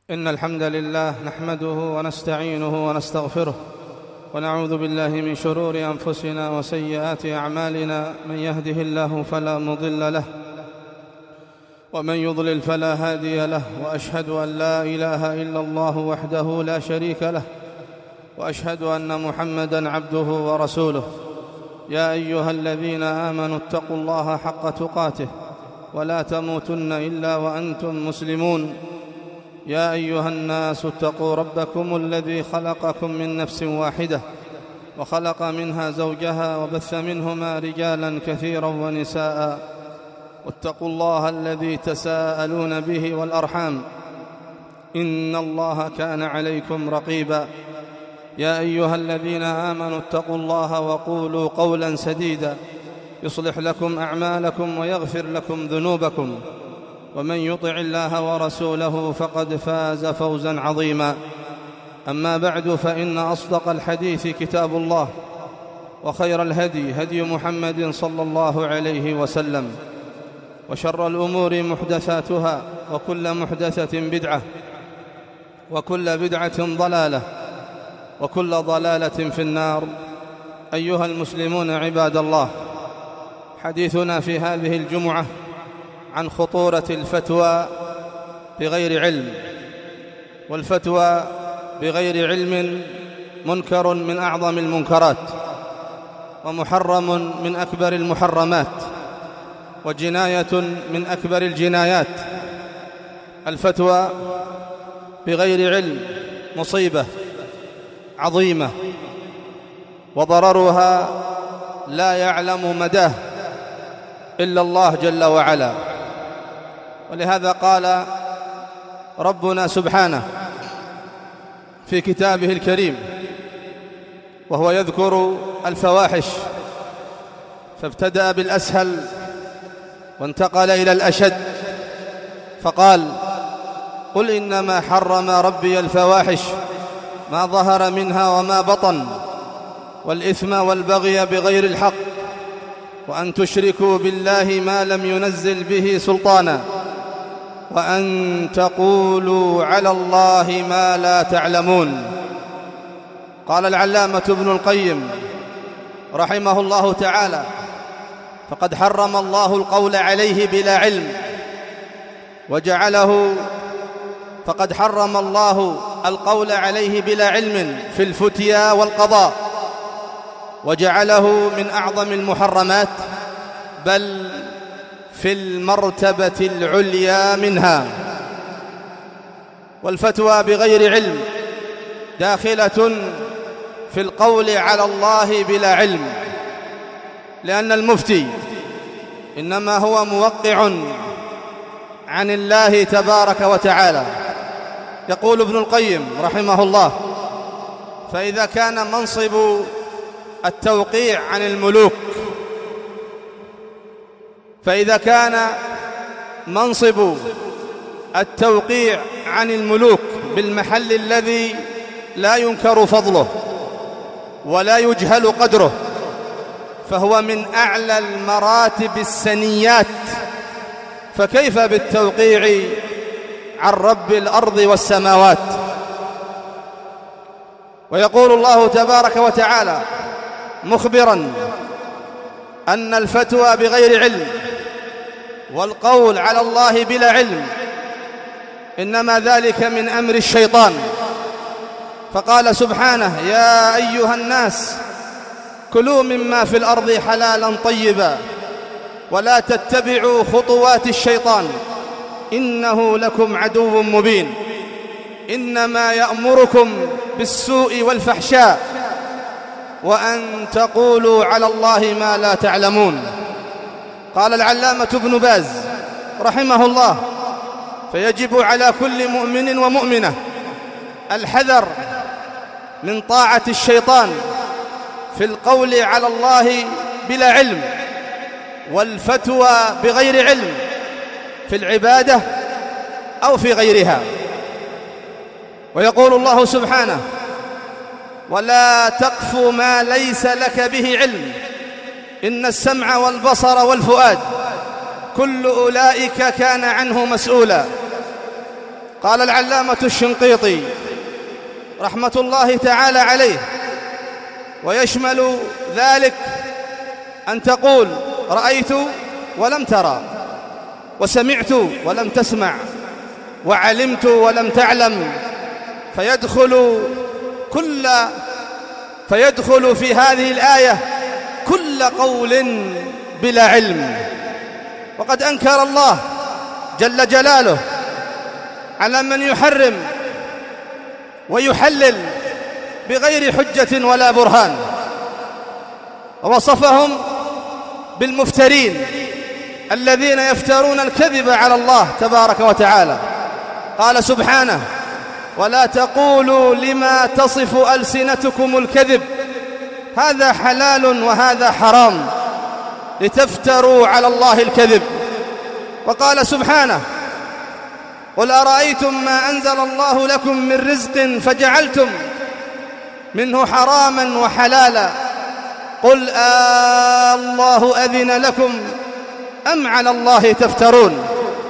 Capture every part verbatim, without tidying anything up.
إن الحمد لله نحمده ونستعينه ونستغفره ونعوذ بالله من شرور أنفسنا وسيئات أعمالنا. من يهده الله فلا مضل له ومن يضلل فلا هادي له، وأشهد أن لا إله إلا الله وحده لا شريك له، وأشهد أن محمدًا عبده ورسوله. يا أيها الذين آمنوا اتقوا الله حق تقاته ولا تموتن إلا وأنتم مسلمون. يا أيها الناس اتقوا ربكم الذي خلقكم من نفس واحدة وخلق منها زوجها وبث منهما رجالا كثيرا ونساء، واتقوا الله الذي تساءلون به والأرحام، إن الله كان عليكم رقيبا. يا أيها الذين آمنوا اتقوا الله وقولوا قولا سديدا يصلح لكم أعمالكم ويغفر لكم ذنوبكم، ومن يطع الله ورسوله فقد فاز فوزا عظيما. أما بعد، فإن أصدق الحديث كتاب الله، وخير الهدي هدي محمد صلى الله عليه وسلم، وشر الأمور محدثاتها، وكل محدثة بدعة، وكل بدعة ضلالة، وكل ضلالة في النار. أيها المسلمون عباد الله، حديثنا في هذه الجمعة عن خطورة الفتوى بغير علم. والفتوى بغير علم منكر من أعظم المنكرات، ومحرم من أكبر المحرمات، وجناية من أكبر الجنايات. الفتوى بغير علم مصيبة عظيمة، وضررها لا يعلم مداه إلا الله جل وعلا. ولهذا قال ربنا سبحانه في كتابه الكريم وهو يذكر الفواحش، فابتدأ بالأسهل وانتقل إلى الأشد، فقال: قل إنما حرم ربي الفواحش ما ظهر منها وما بطن، والإثم والبغي بغير الحق، وأن تشركوا بالله ما لم ينزل به سلطانا، وأن تقولوا على الله ما لا تعلمون. قال العلامة ابن القيم رحمه الله تعالى: فقد حرم الله القول عليه بلا علم، وجعله فقد حرم الله القول عليه بلا علم في الفتيا والقضاء، وجعله من أعظم المحرمات، بل في المرتبة العليا منها. والفتوى بغير علم داخلة في القول على الله بلا علم، لأن المفتي إنما هو موقع عن الله تبارك وتعالى. يقول ابن القيم رحمه الله: فإذا كان منصب التوقيع عن الملوك فإذا كان منصب التوقيع عن الملوك بالمحل الذي لا ينكر فضله ولا يجهل قدره، فهو من أعلى المراتب السنيات، فكيف بالتوقيع عن رب الأرض والسماوات؟ ويقول الله تبارك وتعالى مخبرا أن الفتوى بغير علم والقول على الله بلا علم إنما ذلك من أمر الشيطان، فقال سبحانه: يا أيها الناس كلوا مما في الأرض حلالا طيبا ولا تتبعوا خطوات الشيطان إنه لكم عدو مبين، إنما يأمركم بالسوء والفحشاء وأن تقولوا على الله ما لا تعلمون. قال العلامة ابن باز رحمه الله: فيجب على كل مؤمن ومؤمنة الحذر من طاعة الشيطان في القول على الله بلا علم، والفتوى بغير علم في العبادة أو في غيرها. ويقول الله سبحانه: ولا تقف ما ليس لك به علم إن السمع والبصر والفؤاد كل أولئك كان عنه مسؤولا. قال العلامة الشنقيطي رحمة الله تعالى عليه: ويشمل ذلك أن تقول رأيت ولم ترى، وسمعت ولم تسمع، وعلمت ولم تعلم، فيدخل كل فيدخل في هذه الآية كل قول بلا علم. وقد أنكر الله جل جلاله على من يحرم ويحلل بغير حجة ولا برهان، ووصفهم بالمفترين الذين يفترون الكذب على الله تبارك وتعالى. قال سبحانه: ولا تقولوا لما تصف ألسنتكم الكذب هذا حلال وهذا حرام لتفتروا على الله الكذب. وقال سبحانه: قل أرأيتم ما أنزل الله لكم من رزق فجعلتم منه حراما وحلالا قل آه الله أذن لكم أم على الله تفترون.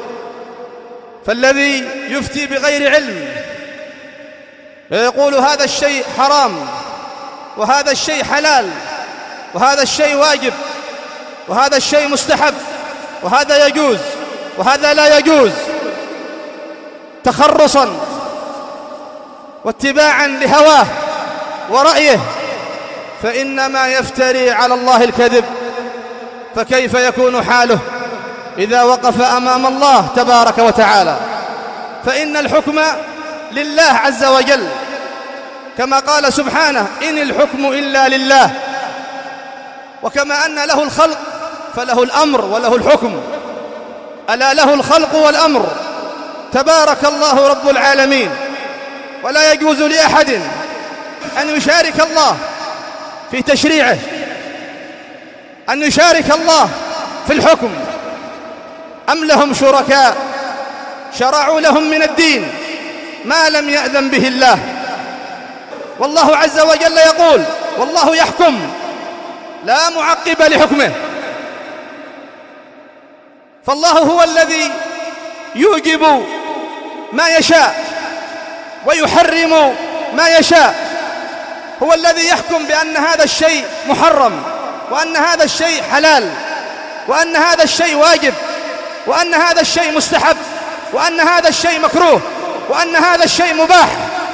فالذي يفتي بغير علم ويقول هذا الشيء حرام وهذا الشيء حلال وهذا الشيء واجب وهذا الشيء مستحب وهذا يجوز وهذا لا يجوز، تخرصا واتباعا لهواه ورأيه، فإنما يفتري على الله الكذب. فكيف يكون حاله إذا وقف أمام الله تبارك وتعالى؟ فإن الحكم لله عز وجل، كما قال سبحانه: إن الحكم إلا لله. وكما أن له الخلق فله الأمر وله الحكم، ألا له الخلق والأمر تبارك الله رب العالمين. ولا يجوز لأحد أن يشارك الله في تشريعه، أن يشارك الله في الحكم. أم لهم شركاء شرعوا لهم من الدين ما لم يأذن به الله. والله عز وجل يقول: والله يحكم لا معقب لحكمه. فالله هو الذي يوجب ما يشاء ويحرم ما يشاء، هو الذي يحكم بأن هذا الشيء محرم وأن هذا الشيء حلال وأن هذا الشيء واجب وأن هذا الشيء مستحب وأن هذا الشيء مكروه وأن هذا الشيء مباح.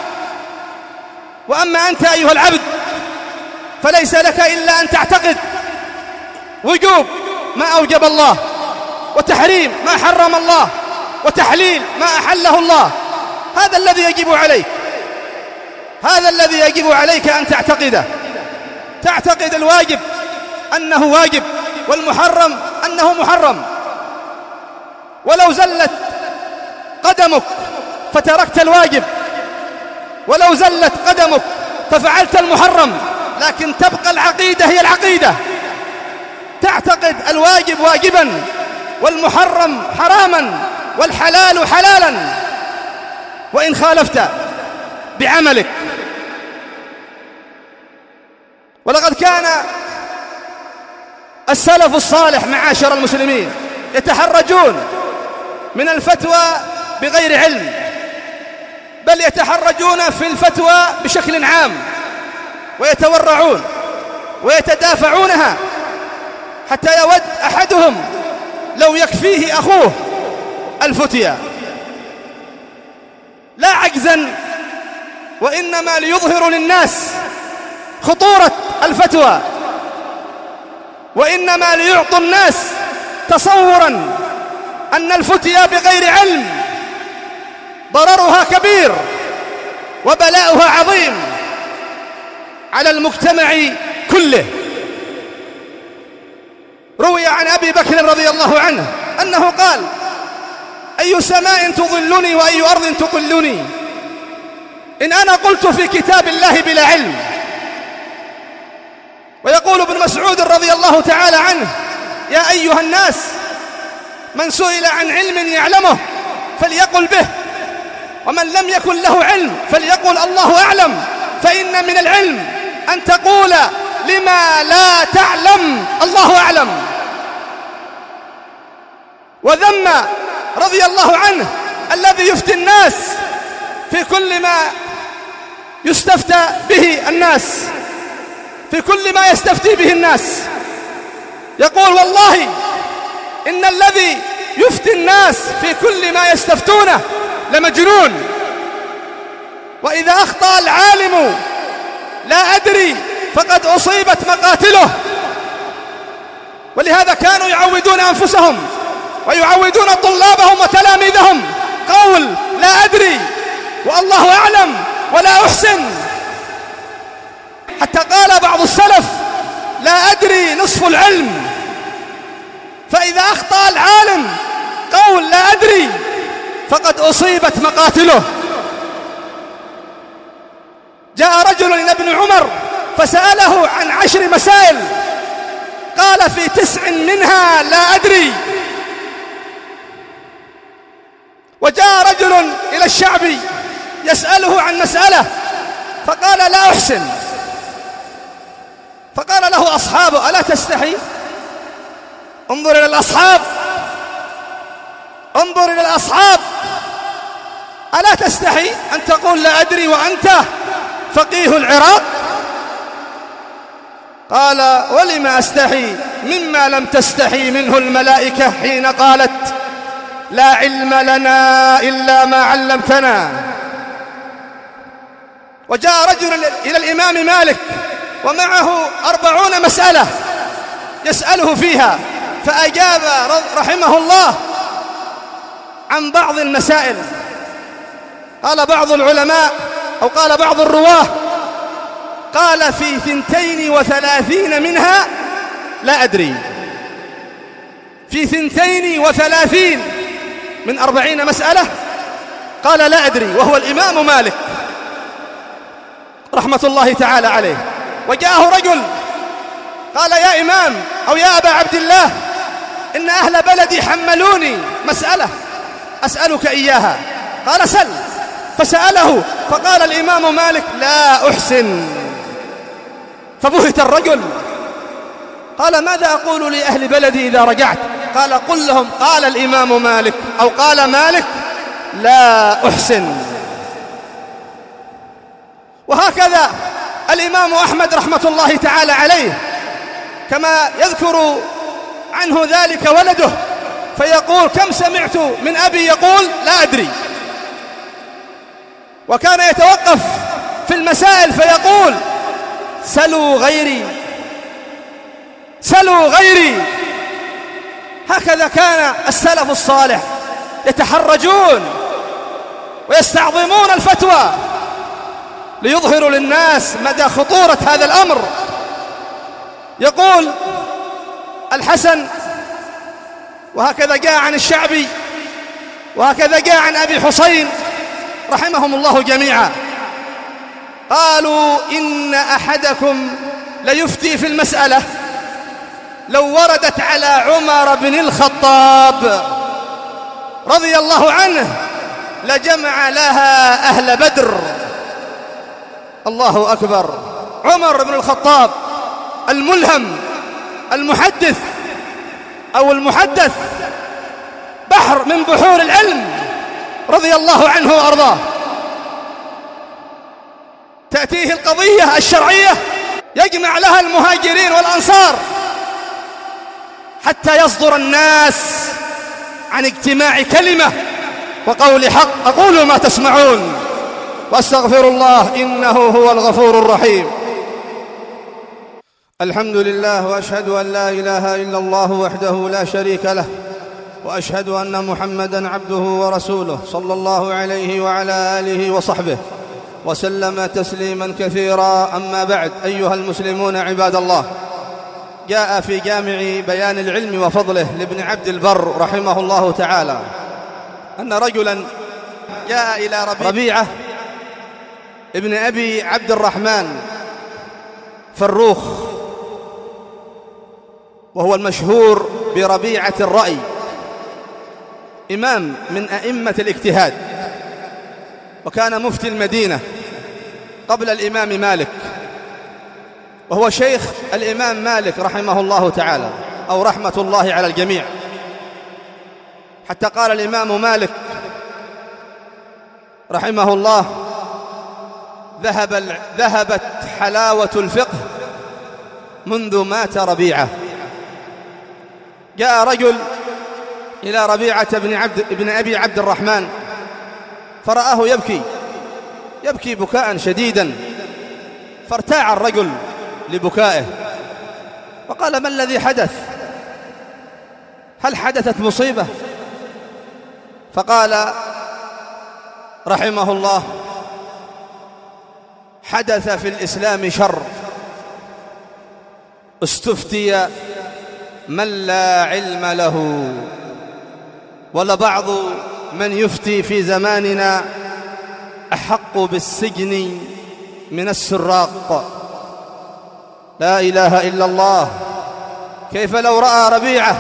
وأما أنت أيها العبد فليس لك إلا أن تعتقد وجوب ما أوجب الله، وتحريم ما حرم الله، وتحليل ما أحله الله. هذا الذي يجب عليك، هذا الذي يجب عليك أن تعتقده. تعتقد الواجب أنه واجب والمحرم أنه محرم. ولو زلت قدمك فتركت الواجب، ولو زلت قدمك ففعلت المحرم، لكن تبقى العقيدة هي العقيدة. تعتقد الواجب واجبا والمحرم حراما والحلال حلالا، وإن خالفت بعملك. ولقد كان السلف الصالح معاشر المسلمين يتحرجون من الفتوى بغير علم، بل يتحرجون في الفتوى بشكل عام ويتورعون ويتدافعونها، حتى يود أحدهم لو يكفيه أخوه الفتيا، لا عجزا وإنما ليظهروا للناس خطورة الفتوى، وإنما ليعطوا الناس تصورا أن الفتيا بغير علم ضررها كبير وبلاؤها عظيم على المجتمع كله. روي عن أبي بكر رضي الله عنه أنه قال: أي سماء تظلني وأي أرض تقلني إن أنا قلت في كتاب الله بلا علم. ويقول ابن مسعود رضي الله تعالى عنه: يا أيها الناس من سئل عن علم يعلمه فليقل به، ومن لم يكن له علم فليقل الله أعلم، فإن من العلم أن تقول لما لا تعلم الله أعلم. وذم رضي الله عنه الذي يفتي الناس في كل ما يستفتى به الناس، في كل ما يستفتي به الناس، يقول والله إن الذي يفتي الناس في كل ما يستفتونه لمجنون، وإذا أخطأ العالم لا أدري فقد أصيبت مقاتله. ولهذا كانوا يعودون أنفسهم ويعودون طلابهم وتلاميذهم قول لا أدري والله أعلم ولا أحسن، حتى قال بعض السلف لا أدري نصف العلم. فإذا أخطأ العالم قول لا أدري فقد أصيبت مقاتله. جاء رجل إلى ابن عمر فسأله عن عشر مسائل، قال في تسع منها لا أدري. وجاء رجل إلى الشعبي يسأله عن مسألة فقال لا أحسن، فقال له أصحابه ألا تستحي؟ انظر إلى الأصحاب، انظر إلى الأصحاب، ألا تستحي أن تقول لا أدري وأنت فقيه العراق؟ قال ولم أستحي مما لم تستحي منه الملائكة حين قالت لا علم لنا إلا ما علمتنا. وجاء رجل إلى الإمام مالك ومعه أربعون مسألة يسأله فيها، فأجاب رحمه الله عن بعض المسائل. قال بعض العلماء أو قال بعض الرواه قال في ثنتين وثلاثين منها لا أدري، في ثنتين وثلاثين من أربعين مسألة قال لا أدري، وهو الإمام مالك رحمة الله تعالى عليه. وجاءه رجل قال يا إمام أو يا أبا عبد الله إن أهل بلدي حملوني مسألة أسألك إياها. قال سل، فسأله فقال الإمام مالك لا أحسن. فبهت الرجل، قال ماذا أقول لأهل بلدي إذا رجعت؟ قال قل لهم قال الإمام مالك أو قال مالك لا أحسن. وهكذا الإمام أحمد رحمة الله تعالى عليه كما يذكر عنه ذلك ولده فيقول كم سمعت من أبي يقول لا أدري، وكان يتوقف في المسائل فيقول سلوا غيري سلوا غيري. هكذا كان السلف الصالح يتحرجون ويستعظمون الفتوى ليظهروا للناس مدى خطورة هذا الأمر. يقول الحسن، وهكذا جاء عن الشعبي، وهكذا جاء عن أبي حسين رحمهم الله جميعا، قالوا إن أحدكم ليفتي في المسألة لو وردت على عمر بن الخطاب رضي الله عنه لجمع لها أهل بدر. الله أكبر. عمر بن الخطاب الملهم المحدث أو المحدث، بحر من بحور العلم رضي الله عنه وأرضاه، تأتيه القضية الشرعية يجمع لها المهاجرين والأنصار حتى يصدر الناس عن اجتماع كلمة وقول حق. أقول ما تسمعون واستغفر الله إنه هو الغفور الرحيم. الحمد لله، وأشهد أن لا إله إلا الله وحده لا شريك له، وأشهد أن محمدًا عبده ورسوله صلى الله عليه وعلى آله وصحبه وسلم تسليمًا كثيرا. أما بعد، أيها المسلمون عباد الله، جاء في جامع بيان العلم وفضله لابن عبد البر رحمه الله تعالى أن رجلاً جاء إلى ربيعة ابن أبي عبد الرحمن فروخ، وهو المشهور بربيعة الرأي، إمام من أئمة الاجتهاد، وكان مفتي المدينة قبل الإمام مالك، وهو شيخ الإمام مالك رحمه الله تعالى أو رحمة الله على الجميع، حتى قال الإمام مالك رحمه الله ذهب ذهبت حلاوة الفقه منذ مات ربيعة. جاء رجل إلى ربيعة بن, عبد بن أبي عبد الرحمن فرآه يبكي يبكي بكاء شديدا، فارتاع الرجل لبكائه وقال: ما الذي حدث؟ هل حدثت مصيبة؟ فقال رحمه الله: حدث في الإسلام شر، استفتي من لا علم له، ولبعض من يفتي في زماننا أحق بالسجن من السراق. لا إله إلا الله. كيف لو رأى ربيعة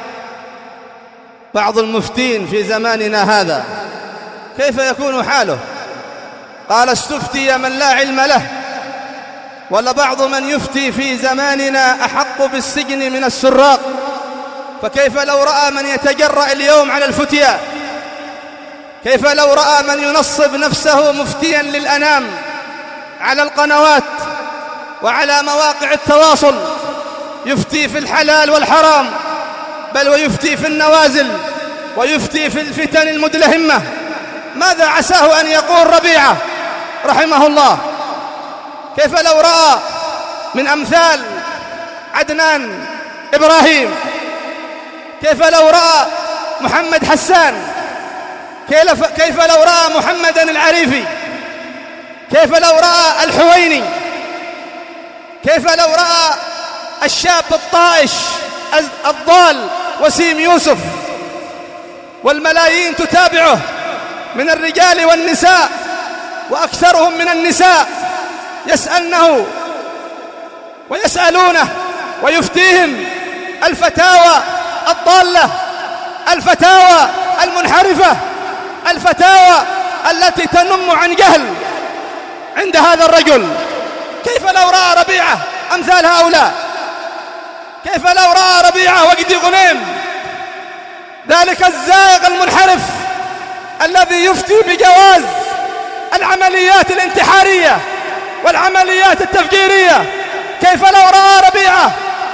بعض المفتين في زماننا هذا كيف يكون حاله؟ قال: استفتي من لا علم له، ولبعض من يفتي في زماننا أحق بالسجن من السراق. فكيف لو رأى من يتجرأ اليوم على الفتيا؟ كيف لو رأى من ينصب نفسه مفتيا للأنام على القنوات وعلى مواقع التواصل، يفتي في الحلال والحرام، بل ويفتي في النوازل ويفتي في الفتن المدلهمة؟ ماذا عساه أن يقول ربيعة رحمه الله؟ كيف لو رأى من أمثال عدنان إبراهيم؟ كيف لو رأى محمد حسان؟ كيف لو رأى محمدا العريفي؟ كيف لو رأى الحويني؟ كيف لو رأى الشاب الطائش الضال وسيم يوسف والملايين تتابعه من الرجال والنساء، وأكثرهم من النساء يسألنه ويسألونه ويفتيهم الفتاوى الضالة، الفتاوى المنحرفة، الفتاوى التي تنم عن جهل عند هذا الرجل؟ كيف لو رأى ربيعة أمثال هؤلاء؟ كيف لو رأى ربيعة وجدي غنيم، ذلك الزائغ المنحرف الذي يفتي بجواز العمليات الانتحارية والعمليات التفجيرية؟ كيف لو رأى ربيعة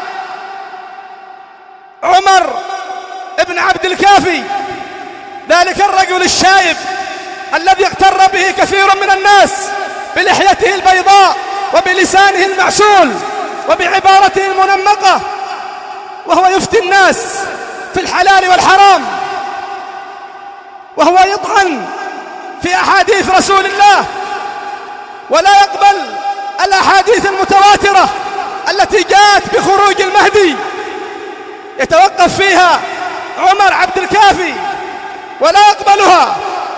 عمر ابن عبد الكافي، ذلك الرجل الشايب الذي اغتر به كثير من الناس بلحيته البيضاء وبلسانه المعسول وبعبارته المنمقة، وهو يفتي الناس في الحلال والحرام، وهو يطعن في أحاديث رسول الله ولا يقبل الأحاديث المتواترة التي جاءت بخروج المهدي، يتوقف فيها عمر عبد الكافي ولا يقبلها،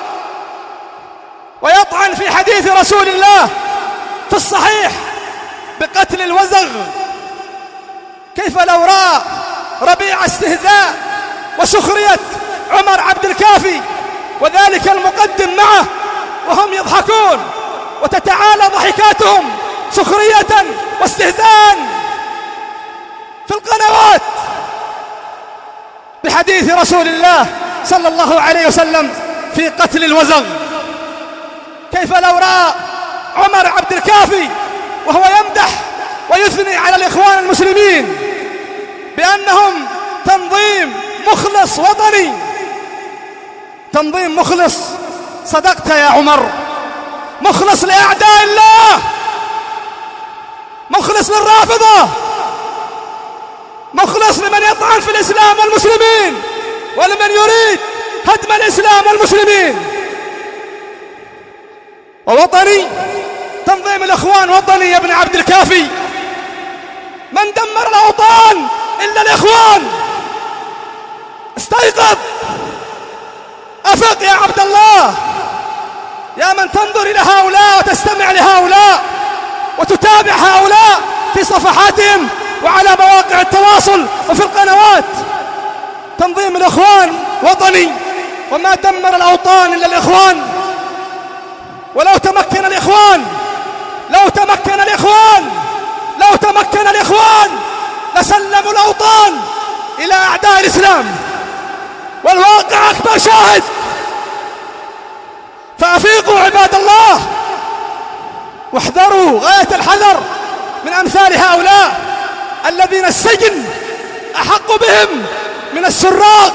ويطعن في حديث رسول الله في الصحيح بقتل الوزغ. كيف لو رأى ربيع استهزاء وسخرية عمر عبد الكافي وذلك المقدم معه وهم يضحكون وتتعالى ضحكاتهم سخرية واستهزاء في القنوات بحديث رسول الله صلى الله عليه وسلم في قتل الوزغ؟ كيف لو رأى عمر عبد الكافي وهو يمدح ويثني على الإخوان المسلمين بأنهم تنظيم مخلص وطني؟ تنظيم مخلص؟ صدقت يا عمر، مخلص لأعداء الله، مخلص للرافضة، مخلص لمن يطعن في الإسلام والمسلمين ولمن يريد هدم الإسلام والمسلمين. ووطني، تنظيم الإخوان وطني يا ابن عبد الكافي. من دمر الأوطان إلا الإخوان؟ استيقظ، أفق يا عبد الله، يا من تنظر إلى هؤلاء وتستمع لهؤلاء وتتابع هؤلاء في صفحاتهم وعلى مواقع التواصل وفي القنوات. تنظيم الإخوان وطني، وما دمر الأوطان إلا الإخوان. ولو تمكن الإخوان لو تمكن الإخوان لو تمكن الإخوان لسلموا الأوطان إلى أعداء الإسلام، والواقع أكبر شاهد. فأفيقوا عباد الله واحذروا غاية الحذر من أمثال هؤلاء الذين السجن أحق بهم من السراق.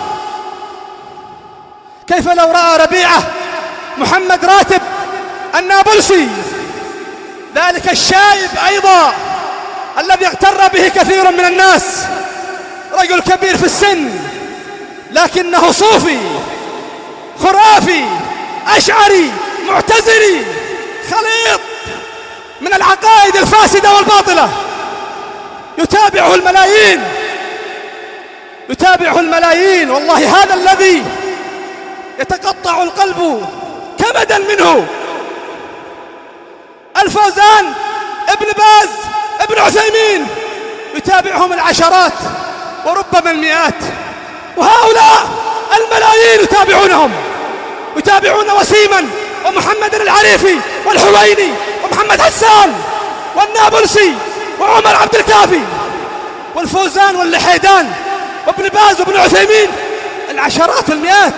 كيف لو رأى ربيعة محمد راتب النابلسي، ذلك الشايب أيضا الذي اغتر به كثير من الناس، رجل كبير في السن لكنه صوفي خرافي أشعري معتزلي خليط من العقائد الفاسدة والباطلة، يتابعه الملايين يتابعه الملايين. والله هذا الذي يتقطع القلب كمدا منه. الفوزان، ابن باز، ابن عثيمين يتابعهم العشرات وربما المئات، وهؤلاء الملايين يتابعونهم، يتابعون وسيما ومحمد العريفي والحويني ومحمد حسان والنابلسي وعمر عبد الكافي والفوزان واللحيدان وابن باز وابن عثيمين، العشرات والمئات.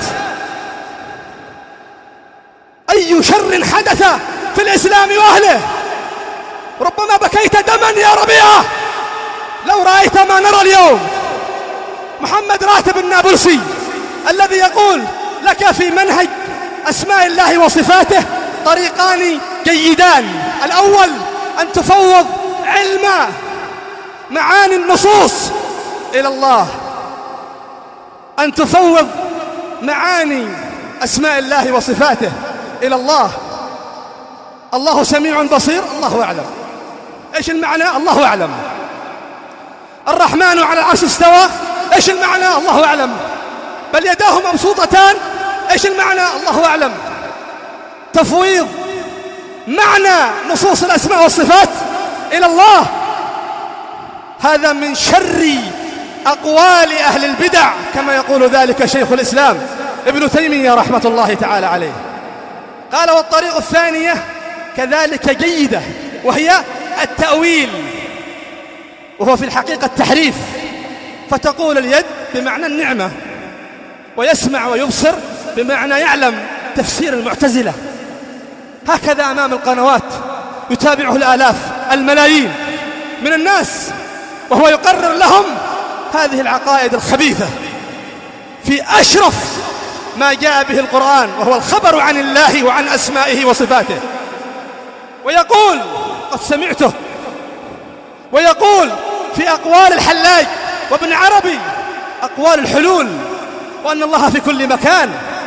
أي شر حدث في الإسلام وأهله. ربما بكيت دما يا ربيعة لو رأيت ما نرى اليوم. محمد راتب النابلسي الذي يقول لك في منهج أسماء الله وصفاته طريقان جيدان: الأول أن تفوض علم معاني النصوص إلى الله، أن تفوض معاني أسماء الله وصفاته إلى الله. الله سميع بصير، الله أعلم. إيش المعنى؟ الله أعلم. الرحمن على العرش استوى، إيش المعنى؟ الله أعلم. بل يداه مبسوطتان، إيش المعنى؟ الله أعلم. تفويض معنى نصوص الأسماء والصفات إلى الله، هذا من شر أقوال أهل البدع كما يقول ذلك شيخ الإسلام ابن تيمية رحمة الله تعالى عليه. قال: والطريق الثانية كذلك جيدة، وهي التأويل، وهو في الحقيقة التحريف. فتقول اليد بمعنى النعمة، ويسمع ويبصر بمعنى يعلم، تفسير المعتزلة. هكذا أمام القنوات يتابعه الآلاف الملايين من الناس، وهو يقرر لهم هذه العقائد الخبيثة في أشرف ما جاء به القرآن، وهو الخبر عن الله وعن أسمائه وصفاته. ويقول، قد سمعته، ويقول في أقوال الحلاج وابن عربي أقوال الحلول، وأن الله في كل مكان.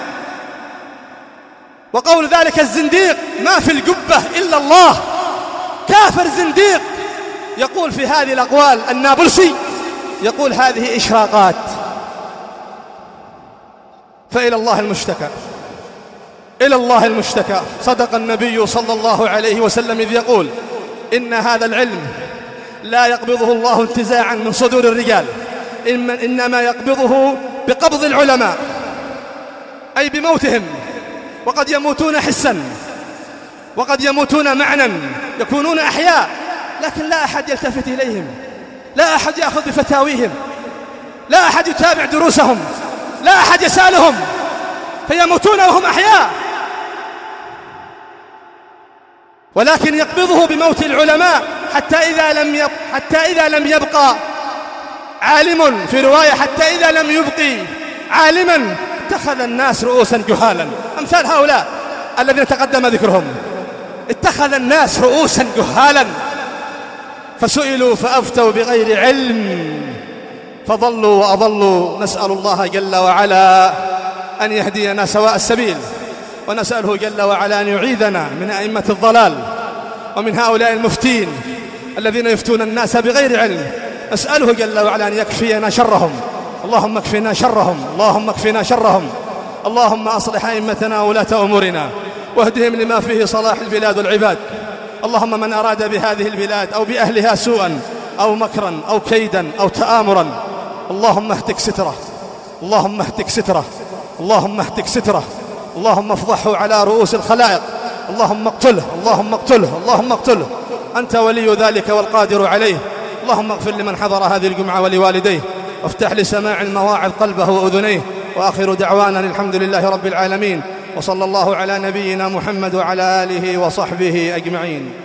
وقول ذلك الزنديق: ما في الجبة إلا الله. كافر زنديق يقول في هذه الأقوال. النابلسي يقول هذه إشراقات. فإلى الله المشتكى، إلى الله المشتكى. صدق النبي صلى الله عليه وسلم إذ يقول: إن هذا العلم لا يقبضه الله انتزاعا من صدور الرجال، إنما يقبضه بقبض العلماء، أي بموتهم. وقد يموتون حسا، وقد يموتون معنى، يكونون أحياء لكن لا أحد يلتفت إليهم، لا أحد يأخذ بفتاويهم، لا أحد يتابع دروسهم، لا أحد يسألهم، فيموتون وهم أحياء. ولكن يقبضه بموت العلماء حتى إذا لم يبق حتى إذا لم يبقى عالم، في رواية حتى إذا لم يبقي عالما اتخذ الناس رؤوسا جهالا. أمثال هؤلاء الذين تقدم ذكرهم، اتخذ الناس رؤوسا جهالا، فسئلوا فأفتوا بغير علم فضلوا وأضلوا. نسأل الله جل وعلا أن يهدينا سواء السبيل، ونسأله جل وعلا أن يعيذنا من أئمة الضلال ومن هؤلاء المفتين الذين يفتون الناس بغير علم. نسأله جل وعلا أن يكفينا شرهم. اللهم اكفنا شرهم، اللهم اكفنا شرهم. اللهم أصلح أئمتنا وولاة أمورنا واهدهم لما فيه صلاح البلاد والعباد. اللهم من أراد بهذه البلاد أو بأهلها سوءا أو مكرا أو كيدا أو تآمرا، اللهم اهتك ستره، اللهم اهتك ستره، اللهم اهتك ستره، اللهم افضحه على رؤوس الخلائق، اللهم اقتله، اللهم اقتله، اللهم اقتله. أنت ولي ذلك والقادر عليه. اللهم اغفر لمن حضر هذه الجمعة ولوالديه، وافتح لسماع المواعظ قلبه وأذنيه. وآخر دعوانا الحمد لله رب العالمين. وصلى الله على نبينا محمد وعلى آله وصحبه أجمعين.